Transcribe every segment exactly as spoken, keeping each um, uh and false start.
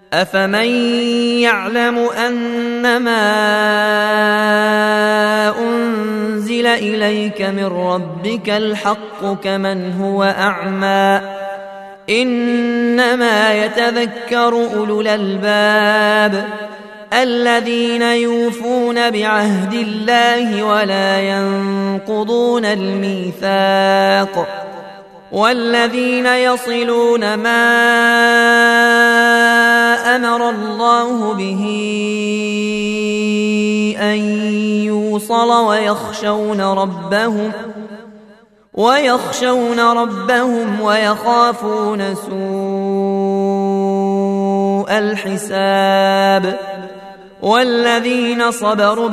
أفمن يعلم أنما أنزل إليك من ربك الحق كمن هو أعمى إنما يتذكر أولو الألباب الذين يوفون بعهد الله ولا ينقضون الميثاق والذين يصلون ما أمر الله به أن يوصل ويخشون ربهم ويخشون ربهم ويخافون سوء الحساب والذين صبروا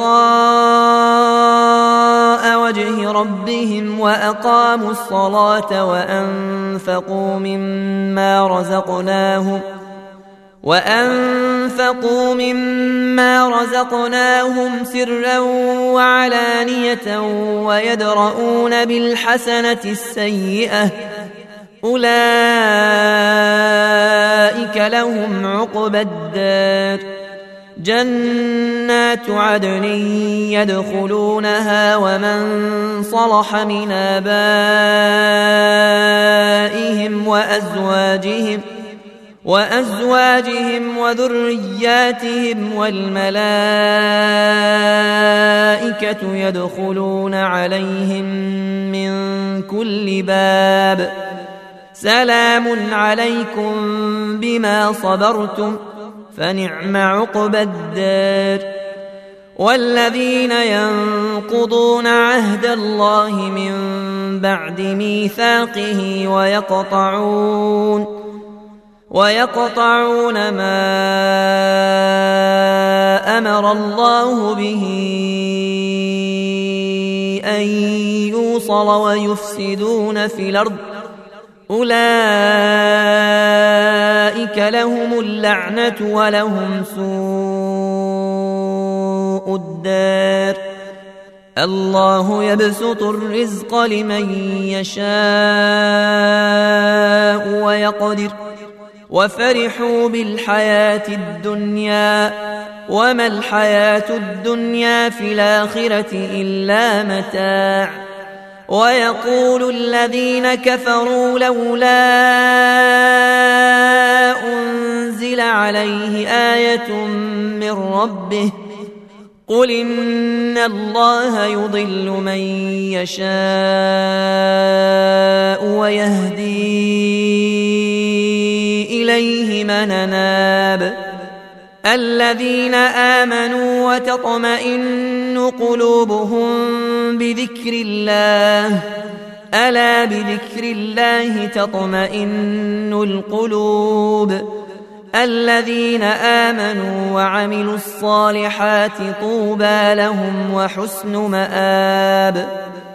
ابتغاء وجه ربهم وأقاموا الصلاة وأنفقوا مما رزقناهم وأنفقوا مما رزقناهم سرا وعلانية ويدرؤون بالحسنة السيئة أولئك لهم عقبى الدار جنات عدن يدخلونها ومن صلح من آبائهم وأزواجهم وأزواجهم وذرياتهم والملائكة يدخلون عليهم من كل باب سلام عليكم بما صبرتم فنعم عقبى الدار والذين ينقضون عهد الله من بعد ميثاقه ويقطعون ويقطعون ما أمر الله به أن يوصل ويفسدون في الأرض أولئك لهم اللعنة ولهم سوء الدار الله يبسط الرزق لمن يشاء ويقدر وفرحوا بالحياة الدنيا وما الحياة الدنيا في الآخرة إلا متاع ويقول الذين كفروا لولا أنزل عليه آية من ربه قل إن الله يضل من يشاء ويهدي إليه من أناب الذين آمنوا وتطمئن قلوبهم بذكر الله ألا بذكر الله تطمئن القلوب الذين آمنوا وعملوا الصالحات طوبى لهم وحسن مآب